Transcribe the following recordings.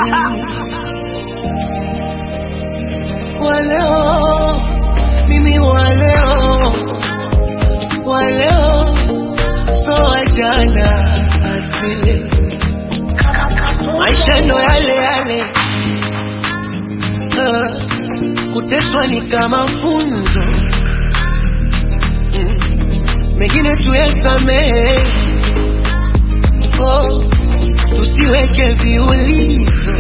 Waleo, mimi waleo, waleo, so wajana asile. Maisha ndo yale yale, kuteswa ni kama funzo, mengine tuyasamehe, tusiweke viulizo.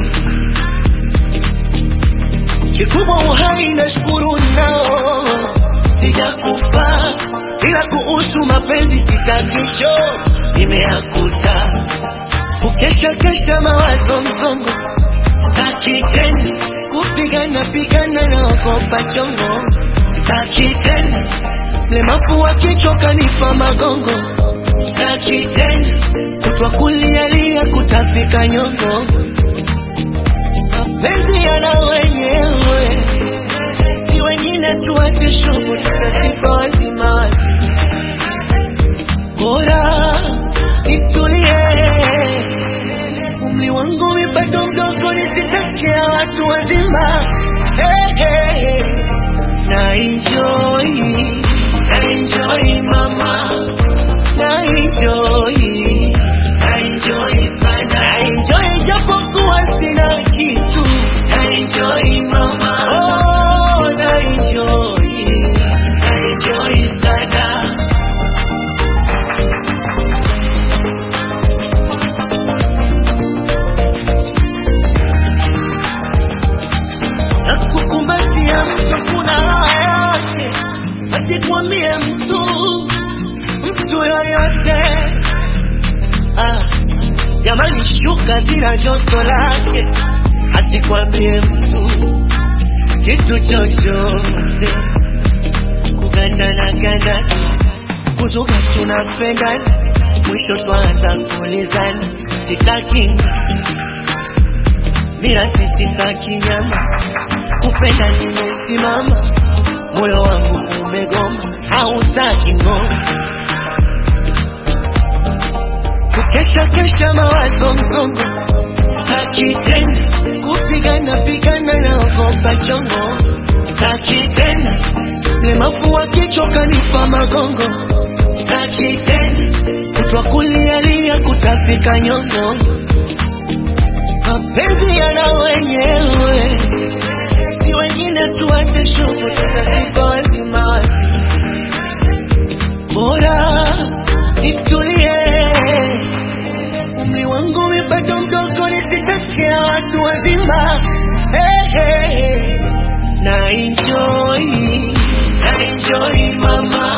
Kikubwa uhai na shukuru nao, sijakufa ila kuhusu mapenzi sitakisho nimeakuta. Kukesha mawazo mzongo, sitaki tena kupigana na ogopa chongo. Sitaki tena mlemavu wa kichwa kanipa magongo. Sitaki tena kutwa kulialia kutafika nyongo. Mapenzi yana wenyewe, si wengine tuache shughuli tutasipa wazima wazi. Bora nitulie, umri wangu mi bado mdogo, nisitakia watu wazima. Na enjoy mama, na enjoy sana, na enjoy japokuwa sina kitu. Na enjoy mama, oh na enjoy sana. Nakukumbatia mtu kuna raha yake, asikwambie mtu yoyote. Jamani shuka zina joto lake, asikwambie mtu kitu chochote. Kuganda na ganda, kuzuka tunapendana, mwisho twaanza kuulizana. Sitaki mira, sitaki nyama, kupenda nimesimama, moyo wangu umegoma, hautaki ngoma. Kukesha mawazo mzongo, sitaki tena kupigana na ogopa chongo. Sitaki tena mlemavu wa kichwa kanipa magongo. Sitaki tena kutwa kulialia kutafika nyongo. Mapenzi yana wenyewe, si wengine tuache shughuli tutasipa wazima wazi. Bora nitulie, umri wangu mi bado mdogo, nisitakia watu wazima. Na enjoy mama,